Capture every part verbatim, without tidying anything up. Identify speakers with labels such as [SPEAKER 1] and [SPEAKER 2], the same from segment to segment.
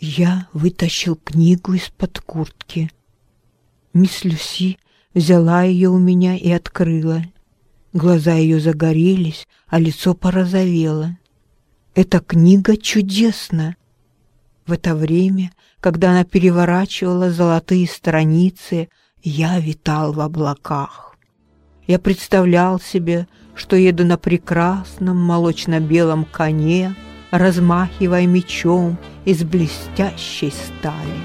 [SPEAKER 1] Я вытащил книгу из-под куртки. Мисс Люси взяла ее у меня и открыла. Глаза ее загорелись, а лицо порозовело. «Эта книга чудесна!» В это время, когда она переворачивала золотые страницы, я витал в облаках. Я представлял себе, что еду на прекрасном молочно-белом коне, размахивая мечом из блестящей стали.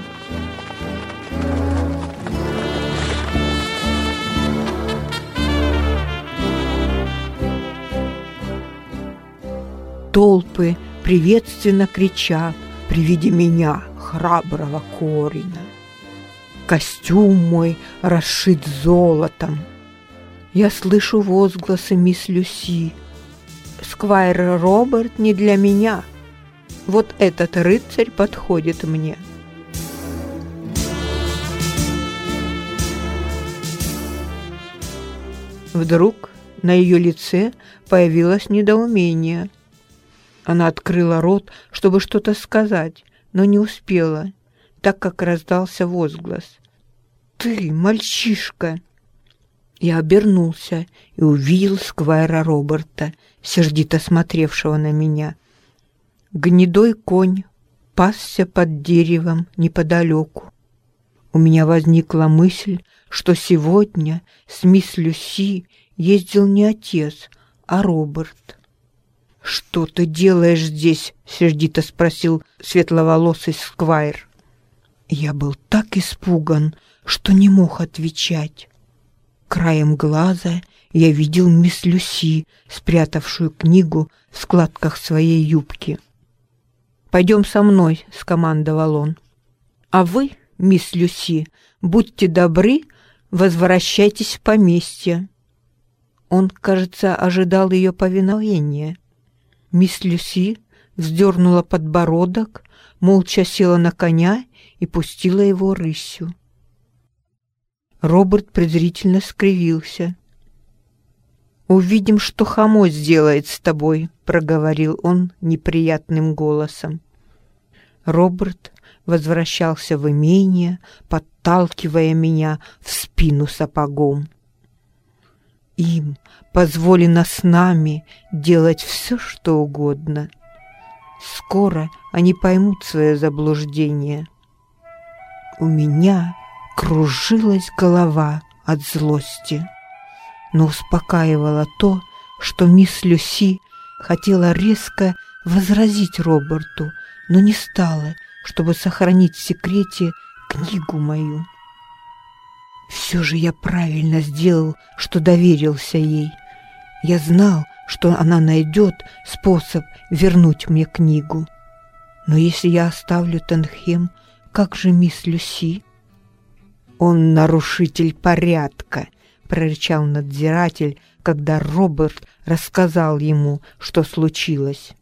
[SPEAKER 1] Толпы приветственно кричат при виде меня, храброго Корина. Костюм мой расшит золотом. Я слышу возгласы мисс Люси. «Сквайр Роберт не для меня. Вот этот рыцарь подходит мне». Вдруг на ее лице появилось недоумение. Она открыла рот, чтобы что-то сказать, но не успела, так как раздался возглас. «Ты, мальчишка!» Я обернулся и увидел сквайра Роберта, сердито смотревшего на меня. Гнедой конь пасся под деревом неподалеку. У меня возникла мысль, что сегодня с мисс Люси ездил не отец, а Роберт. «Что ты делаешь здесь?» — сердито спросил светловолосый сквайр. Я был так испуган, что не мог отвечать. Краем глаза я видел мисс Люси, спрятавшую книгу в складках своей юбки. «Пойдем со мной», — скомандовал он. «А вы, мисс Люси, будьте добры, возвращайтесь в поместье». Он, кажется, ожидал ее повиновения. Мисс Люси вздернула подбородок, молча села на коня и пустила его рысью. Роберт презрительно скривился. «Увидим, что Хамо сделает с тобой», — проговорил он неприятным голосом. Роберт возвращался в имение, подталкивая меня в спину сапогом. Им позволено с нами делать все, что угодно. Скоро они поймут свое заблуждение. У меня кружилась голова от злости, но успокаивало то, что мисс Люси хотела резко возразить Роберту, но не стала, чтобы сохранить в секрете книгу мою. Все же я правильно сделал, что доверился ей. Я знал, что она найдет способ вернуть мне книгу. Но если я оставлю Тенхем, как же мисс Люси? «Он нарушитель порядка», — прорычал надзиратель, когда Роберт рассказал ему, что случилось.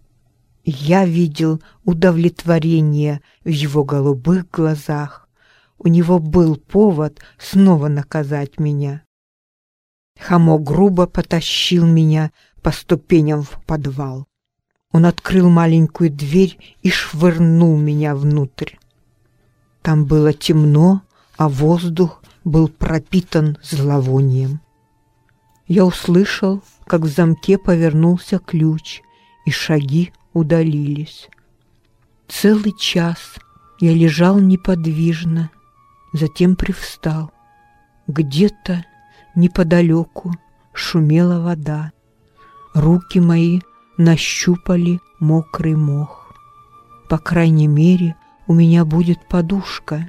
[SPEAKER 1] Я видел удовлетворение в его голубых глазах. У него был повод снова наказать меня. Хамо грубо потащил меня по ступеням в подвал. Он открыл маленькую дверь и швырнул меня внутрь. Там было темно, а воздух был пропитан зловонием. Я услышал, как в замке повернулся ключ, и шаги удалились. Целый час я лежал неподвижно, затем привстал. Где-то неподалеку шумела вода. Руки мои нащупали мокрый мох. По крайней мере, у меня будет подушка.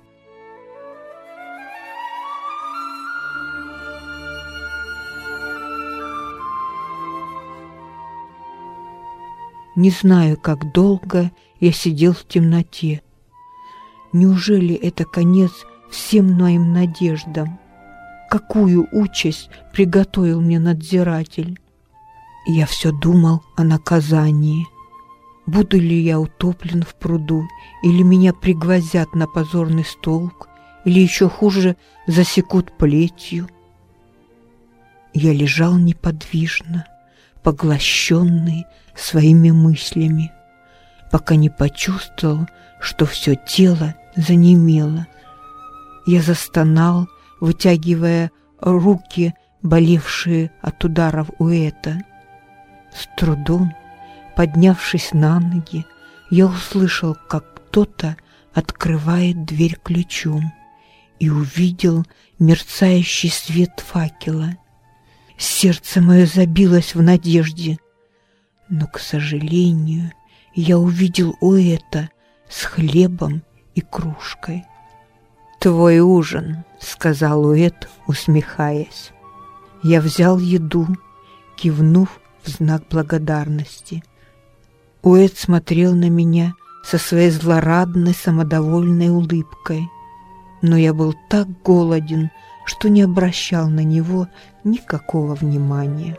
[SPEAKER 1] Не знаю, как долго я сидел в темноте. Неужели это конец всем моим надеждам? Какую участь приготовил мне надзиратель? Я все думал о наказании. Буду ли я утоплен в пруду, или меня пригвоздят на позорный столб, или еще хуже, засекут плетью? Я лежал неподвижно, поглощенный своими мыслями. пока не почувствовал, что все тело занемело. Я застонал, вытягивая руки, болевшие от ударов Уэта. С трудом, поднявшись на ноги, я услышал, как кто-то открывает дверь ключом, и увидел мерцающий свет факела. Сердце мое забилось в надежде, но, к сожалению, я увидел Уэта с хлебом и кружкой. «Твой ужин», — сказал Уэт, усмехаясь. Я взял еду, кивнув в знак благодарности. Уэт смотрел на меня со своей злорадной, самодовольной улыбкой, но я был так голоден, что не обращал на него никакого внимания.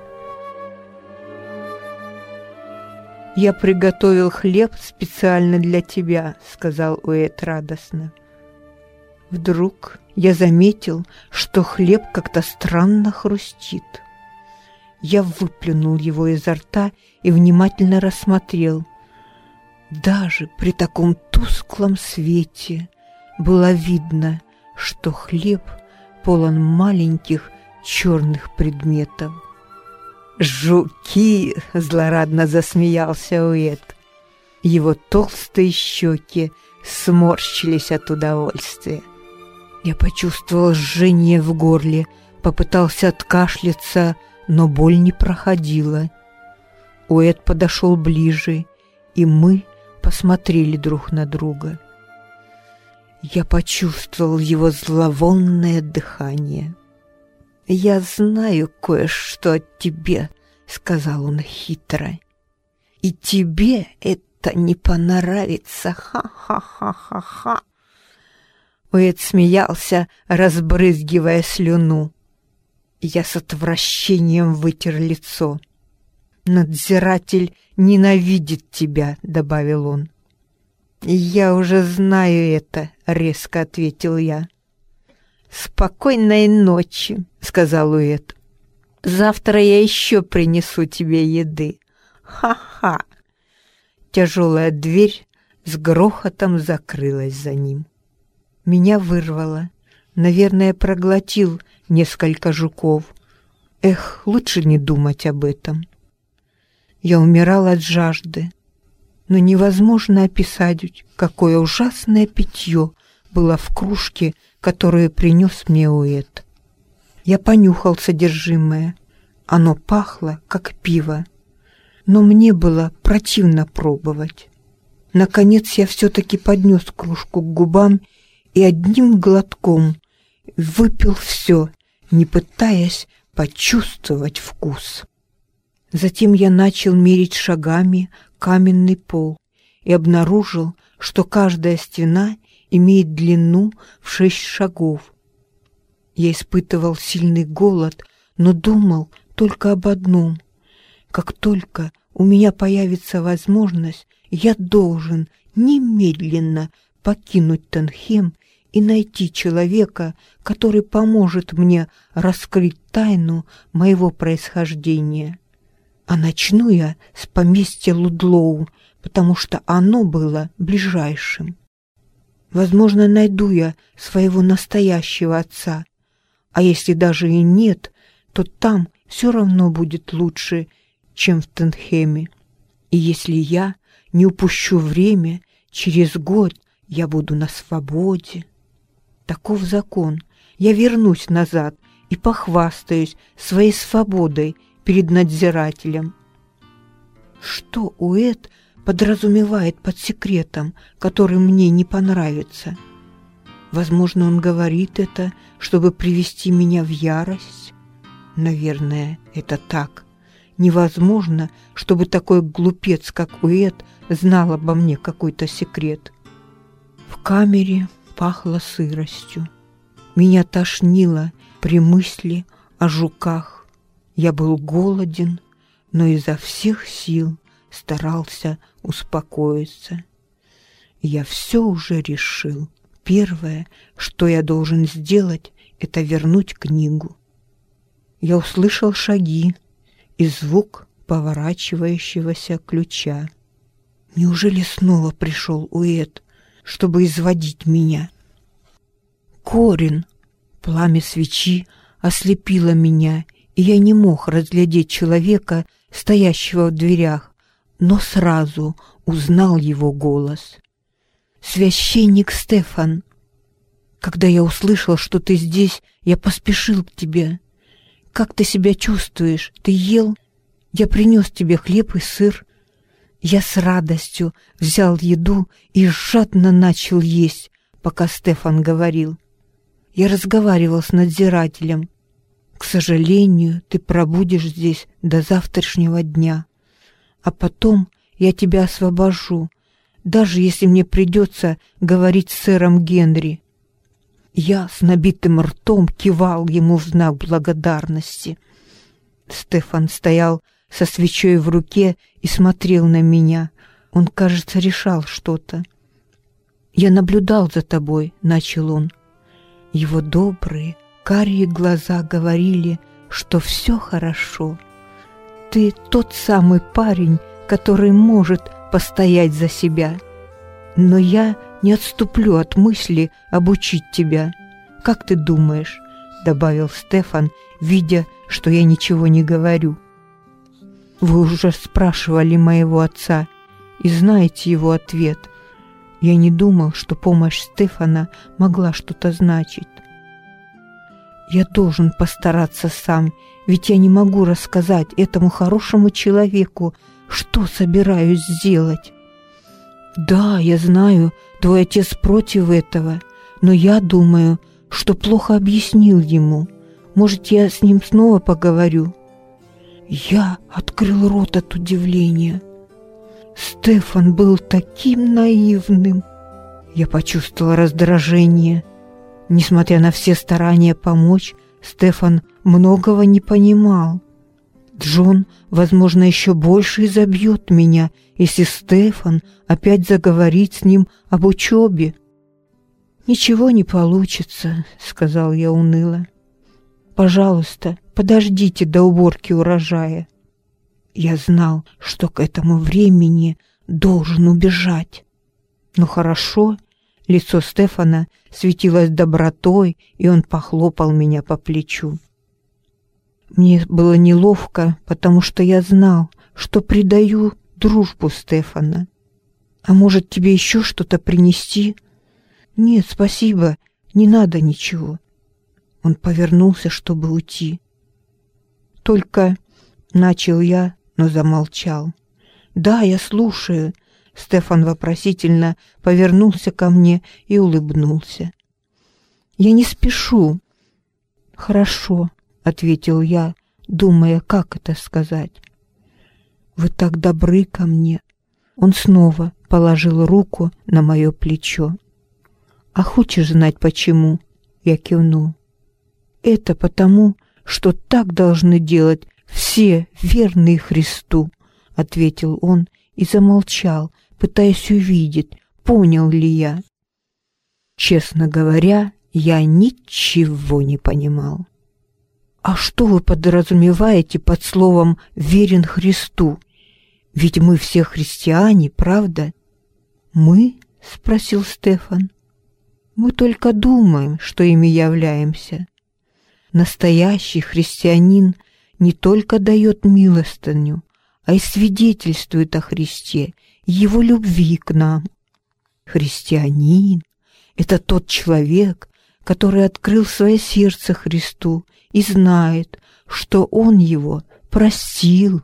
[SPEAKER 1] «Я приготовил хлеб специально для тебя», — сказал Уэт радостно. Вдруг я заметил, что хлеб как-то странно хрустит. Я выплюнул его изо рта и внимательно рассмотрел. Даже при таком тусклом свете было видно, что хлеб полон маленьких черных предметов. «Жуки!» — злорадно засмеялся Уэт. Его толстые щеки сморщились от удовольствия. Я почувствовал жжение в горле, попытался откашляться, но боль не проходила. Уэт подошел ближе, и мы посмотрели друг на друга. Я почувствовал его зловонное дыхание. «Я знаю кое-что о тебе», — сказал он хитро. «И тебе это не понравится, ха-ха-ха-ха-ха». Уэт смеялся, разбрызгивая слюну. Я с отвращением вытер лицо. «Надзиратель ненавидит тебя», — добавил он. «Я уже знаю это», — резко ответил я. «Спокойной ночи», — сказал Уэт. «Завтра я еще принесу тебе еды. Ха-ха!» Тяжелая дверь с грохотом закрылась за ним. Меня вырвало. Наверное, проглотил несколько жуков. Эх, лучше не думать об этом. Я умирал от жажды, но невозможно описать, какое ужасное питье было в кружке, которую принес мне Уэт. Я понюхал содержимое. Оно пахло, как пиво, но мне было противно пробовать. Наконец я все-таки поднес кружку к губам и одним глотком выпил все, не пытаясь почувствовать вкус. Затем я начал мерить шагами каменный пол и обнаружил, что каждая стена имеет длину в шесть шагов. Я испытывал сильный голод, но думал только об одном. Как только у меня появится возможность, я должен немедленно покинуть Тенхем и найти человека, который поможет мне раскрыть тайну моего происхождения. А начну я с поместья Лудлоу, потому что оно было ближайшим. Возможно, найду я своего настоящего отца, а если даже и нет, то там все равно будет лучше, чем в Тенхеме. И если я не упущу время, через год я буду на свободе. Таков закон. Я вернусь назад и похвастаюсь своей свободой перед надзирателем. Что Уэт подразумевает под секретом, который мне не понравится? Возможно, он говорит это, чтобы привести меня в ярость. Наверное, это так. Невозможно, чтобы такой глупец, как Уэт, знал обо мне какой-то секрет. В камере пахло сыростью. Меня тошнило при мысли о жуках. Я был голоден, но изо всех сил старался успокоиться. Я все уже решил. Первое, что я должен сделать, это вернуть книгу. Я услышал шаги и звук поворачивающегося ключа. Неужели снова пришел Уэд, чтобы изводить меня? Корин! Пламя свечи ослепило меня, и я не мог разглядеть человека, стоящего в дверях, но сразу узнал его голос. «Священник Стефан! Когда я услышал, что ты здесь, я поспешил к тебе. Как ты себя чувствуешь? Ты ел? Я принес тебе хлеб и сыр». Я с радостью взял еду и жадно начал есть, пока Стефан говорил. Я разговаривал с надзирателем. «К сожалению, ты пробудешь здесь до завтрашнего дня, а потом я тебя освобожу, даже если мне придется говорить с сэром Генри». Я с набитым ртом кивал ему в знак благодарности. Стефан стоял со свечой в руке и смотрел на меня. Он, кажется, решал что-то. «Я наблюдал за тобой», — начал он. Его добрые, карие глаза говорили, что все хорошо. «Ты тот самый парень, который может постоять за себя. Но я не отступлю от мысли обучить тебя. Как ты думаешь?» — добавил Стефан, видя, что я ничего не говорю. «Вы уже спрашивали моего отца и знаете его ответ. Я не думал, что помощь Стефана могла что-то значить. Я должен постараться сам, ведь я не могу рассказать этому хорошему человеку, что собираюсь сделать. Да, я знаю, твой отец против этого, но я думаю, что плохо объяснил ему. Может, я с ним снова поговорю?» Я открыл рот от удивления. Стефан был таким наивным. Я почувствовал раздражение. Несмотря на все старания помочь, Стефан многого не понимал. Джон, возможно, еще больше изобьет меня, если Стефан опять заговорит с ним об учебе. «Ничего не получится», — сказал я уныло. «Пожалуйста, подождите до уборки урожая». Я знал, что к этому времени должен убежать. «Ну хорошо», — лицо Стефана светилось добротой, и он похлопал меня по плечу. Мне было неловко, потому что я знал, что предаю дружбу Стефана. «А может, тебе еще что-то принести?» «Нет, спасибо, не надо ничего». Он повернулся, чтобы уйти. «Только...» — начал я, но замолчал. «Да, я слушаю». Стефан вопросительно повернулся ко мне и улыбнулся. «Я не спешу». «Хорошо», — ответил я, думая, как это сказать. «Вы так добры ко мне». Он снова положил руку на мое плечо. «А хочешь знать, почему?» — я кивнул. «Это потому, что так должны делать все верные Христу», — ответил он и замолчал, пытаясь увидеть, понял ли я. Честно говоря, я ничего не понимал. «А что вы подразумеваете под словом «верен Христу»? Ведь мы все христиане, правда?» «Мы?» — спросил Стефан. «Мы только думаем, что ими являемся. Настоящий христианин не только дает милостыню, а и свидетельствует о Христе и Его любви к нам. Христианин — это тот человек, который открыл свое сердце Христу и знает, что Он его простил».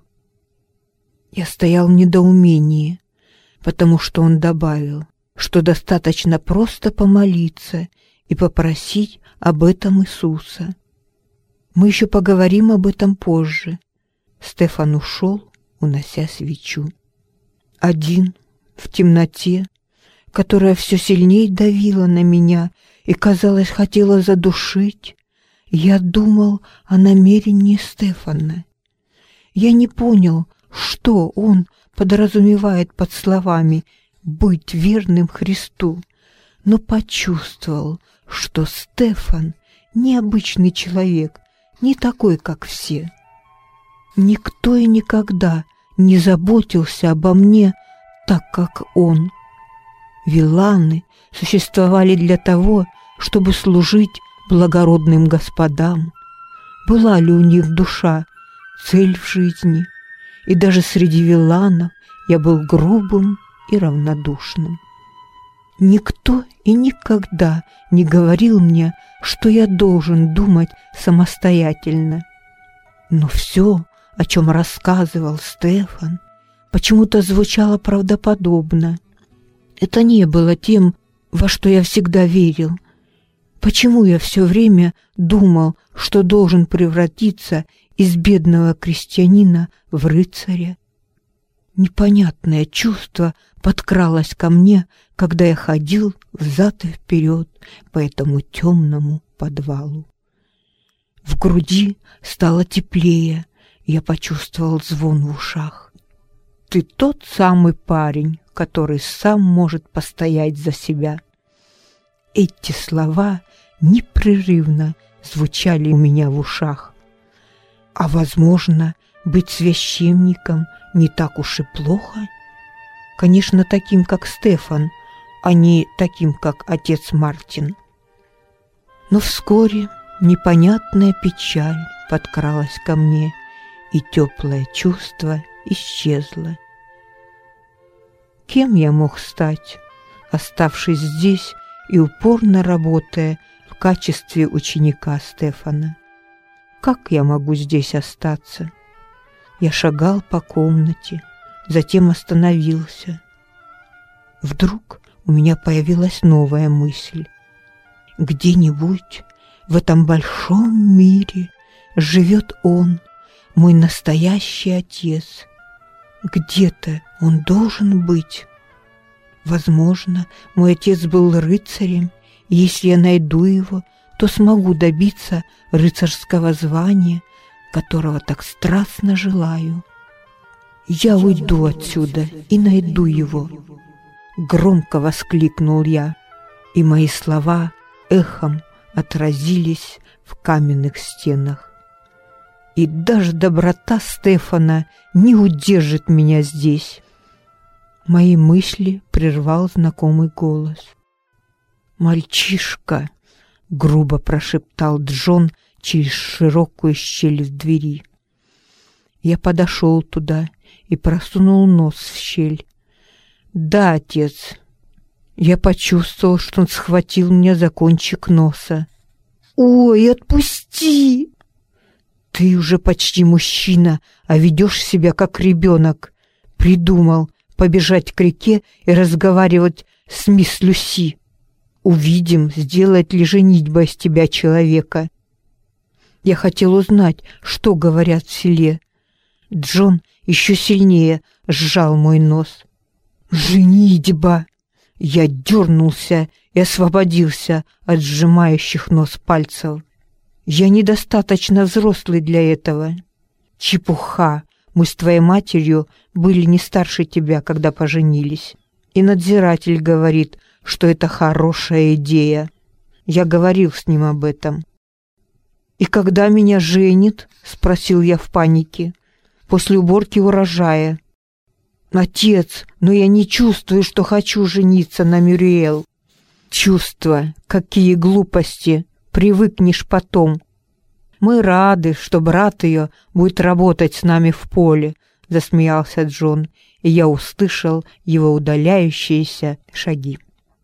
[SPEAKER 1] Я стоял в недоумении, потому что он добавил, что достаточно просто помолиться и попросить об этом Иисуса. «Мы еще поговорим об этом позже». Стефан ушел, унося свечу. Один, в темноте, которая все сильнее давила на меня и, казалось, хотела задушить, я думал о намерении Стефана. Я не понял, что он подразумевает под словами «быть верным Христу», но почувствовал, что Стефан необычный человек, не такой, как все. Никто и никогда не заботился обо мне так, как он. Виланы существовали для того, чтобы служить благородным господам. Была ли у них душа, цель в жизни? И даже среди виланов я был грубым и равнодушным. Никто и никогда не говорил мне, что я должен думать самостоятельно. Но все, о чем рассказывал Стефан, почему-то звучало правдоподобно. Это не было тем, во что я всегда верил. Почему я все время думал, что должен превратиться из бедного крестьянина в рыцаря? Непонятное чувство подкралось ко мне, когда я ходил взад и вперед по этому темному подвалу. В груди стало теплее, я почувствовал звон в ушах. «Ты тот самый парень, который сам может постоять за себя». Эти слова непрерывно звучали у меня в ушах. А, возможно, быть священником не так уж и плохо? Конечно, таким, как Стефан, а не таким, как отец Мартин. Но вскоре непонятная печаль подкралась ко мне, и теплое чувство исчезло. Кем я мог стать, оставшись здесь и упорно работая в качестве ученика Стефана? Как я могу здесь остаться? Я шагал по комнате, затем остановился. Вдруг у меня появилась новая мысль. Где-нибудь в этом большом мире живет он, мой настоящий отец. Где-то он должен быть. Возможно, мой отец был рыцарем, и если я найду его, то смогу добиться рыцарского звания, которого так страстно желаю. Я уйду отсюда и найду его. Громко воскликнул я, и мои слова эхом отразились в каменных стенах. И даже доброта Стефана не удержит меня здесь. Мои мысли прервал знакомый голос. «Мальчишка!» — грубо прошептал Джон через широкую щель в двери. Я подошел туда и просунул нос в щель. «Да, отец». Я почувствовал, что он схватил меня за кончик носа. «Ой, отпусти!» «Ты уже почти мужчина, а ведешь себя как ребенок. Придумал побежать к реке и разговаривать с мисс Люси. Увидим, сделает ли женитьба из тебя человека». Я хотел узнать, что говорят в селе. Джон еще сильнее сжал мой нос. «Женитьба!» Я дернулся и освободился от сжимающих нос пальцев. «Я недостаточно взрослый для этого». «Чепуха! Мы с твоей матерью были не старше тебя, когда поженились. И надзиратель говорит, что это хорошая идея. Я говорил с ним об этом». «И когда меня женит?» — спросил я в панике. «После уборки урожая». «Отец, но я не чувствую, что хочу жениться на Мюриэл». «Чувства? Какие глупости! Привыкнешь потом». «Мы рады, что брат ее будет работать с нами в поле», — засмеялся Джон, и я услышал его удаляющиеся шаги.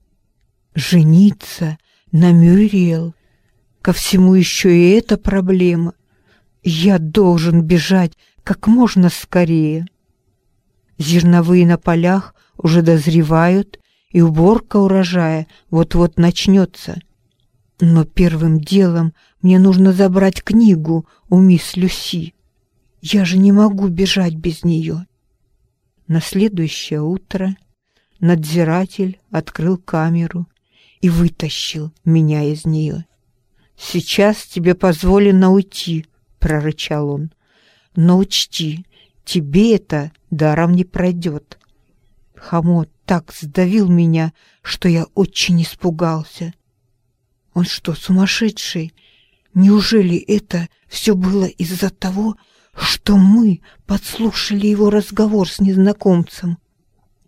[SPEAKER 1] «Жениться на Мюриэл? Ко всему еще и эта проблема. Я должен бежать как можно скорее. Зерновые на полях уже дозревают, и уборка урожая вот-вот начнется. Но первым делом мне нужно забрать книгу у мисс Люси. Я же не могу бежать без нее». На следующее утро надзиратель открыл камеру и вытащил меня из нее. «Сейчас тебе позволено уйти», — прорычал он. «Но учти, тебе это даром не пройдет». Хомот так сдавил меня, что я очень испугался. Он что, сумасшедший? Неужели это все было из-за того, что мы подслушали его разговор с незнакомцем?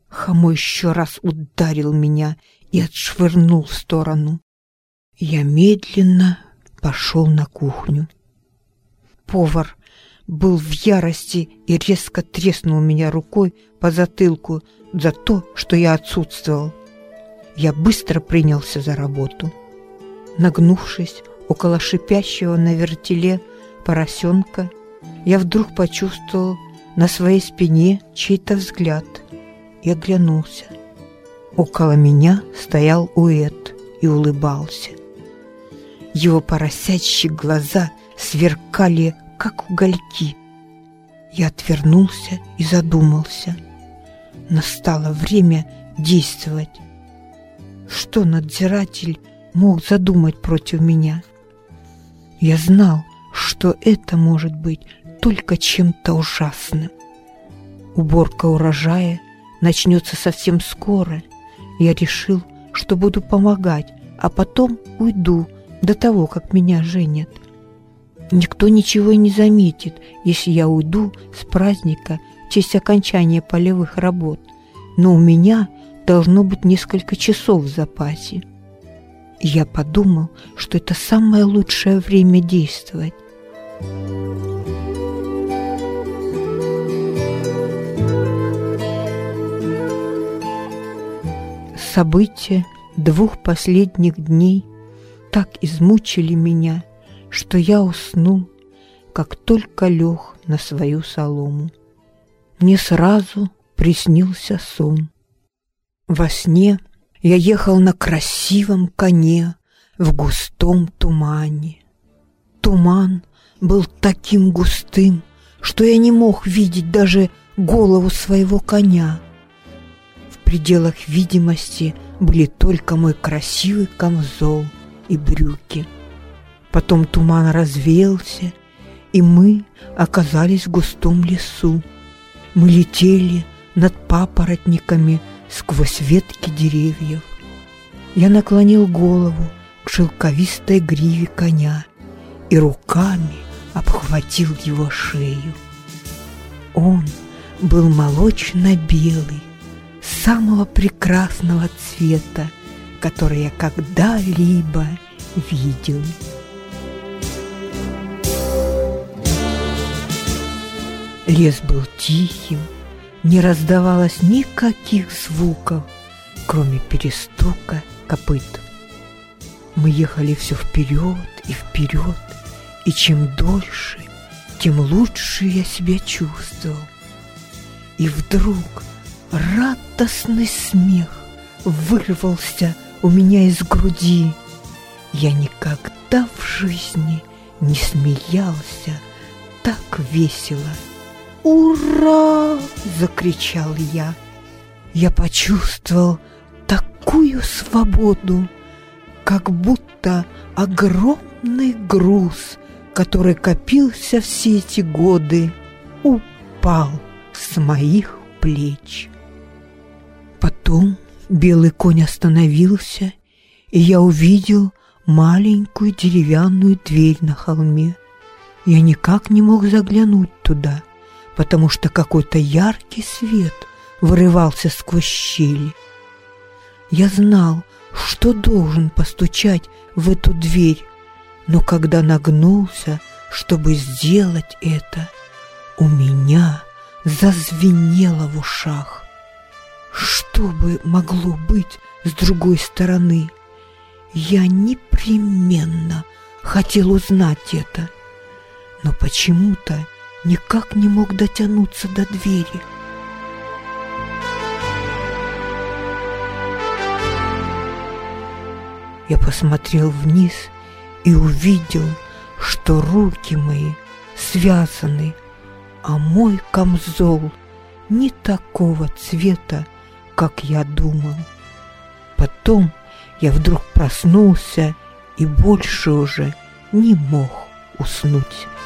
[SPEAKER 1] Хомой еще раз ударил меня и отшвырнул в сторону. Я медленно пошел на кухню. Повар был в ярости и резко треснул меня рукой по затылку за то, что я отсутствовал. Я быстро принялся за работу. Нагнувшись около шипящего на вертеле поросенка, я вдруг почувствовал на своей спине чей-то взгляд и оглянулся. Около меня стоял Уэд и улыбался. Его поросячьи глаза сверкали, как угольки. Я отвернулся и задумался. Настало время действовать. Что надзиратель мог задумать против меня? Я знал, что это может быть только чем-то ужасным. Уборка урожая начнется совсем скоро. Я решил, что буду помогать, а потом уйду до того, как меня женят. Никто ничего и не заметит, если я уйду с праздника в честь окончания полевых работ, но у меня должно быть несколько часов в запасе. И я подумал, что это самое лучшее время действовать. События двух последних дней так измучили меня, что я уснул, как только лег на свою солому. Мне сразу приснился сон. Во сне я ехал на красивом коне в густом тумане. Туман был таким густым, что я не мог видеть даже голову своего коня. В пределах видимости были только мой красивый камзол и брюки. Потом туман развеялся, и мы оказались в густом лесу. Мы летели над папоротниками сквозь ветки деревьев. Я наклонил голову к шелковистой гриве коня и руками обхватил его шею. Он был молочно-белый, самого прекрасного цвета, который я когда-либо видел. Лес был тихим, не раздавалось никаких звуков, кроме перестука копыт. Мы ехали все вперед и вперед, и чем дольше, тем лучше я себя чувствовал. И вдруг радостный смех вырвался у меня из груди. Я никогда в жизни не смеялся так весело. «Ура!» – закричал я. Я почувствовал такую свободу, как будто огромный груз, который копился все эти годы, упал с моих плеч. Потом белый конь остановился, и я увидел маленькую деревянную дверь на холме. Я никак не мог заглянуть туда, потому что какой-то яркий свет вырывался сквозь щели. Я знал, что должен постучать в эту дверь, но когда нагнулся, чтобы сделать это, у меня зазвенело в ушах. Что бы могло быть с другой стороны? Я непременно хотел узнать это, но почему-то никак не мог дотянуться до двери. Я посмотрел вниз и увидел, что руки мои связаны, а мой камзол не такого цвета, как я думал. Потом я вдруг проснулся и больше уже не мог уснуть.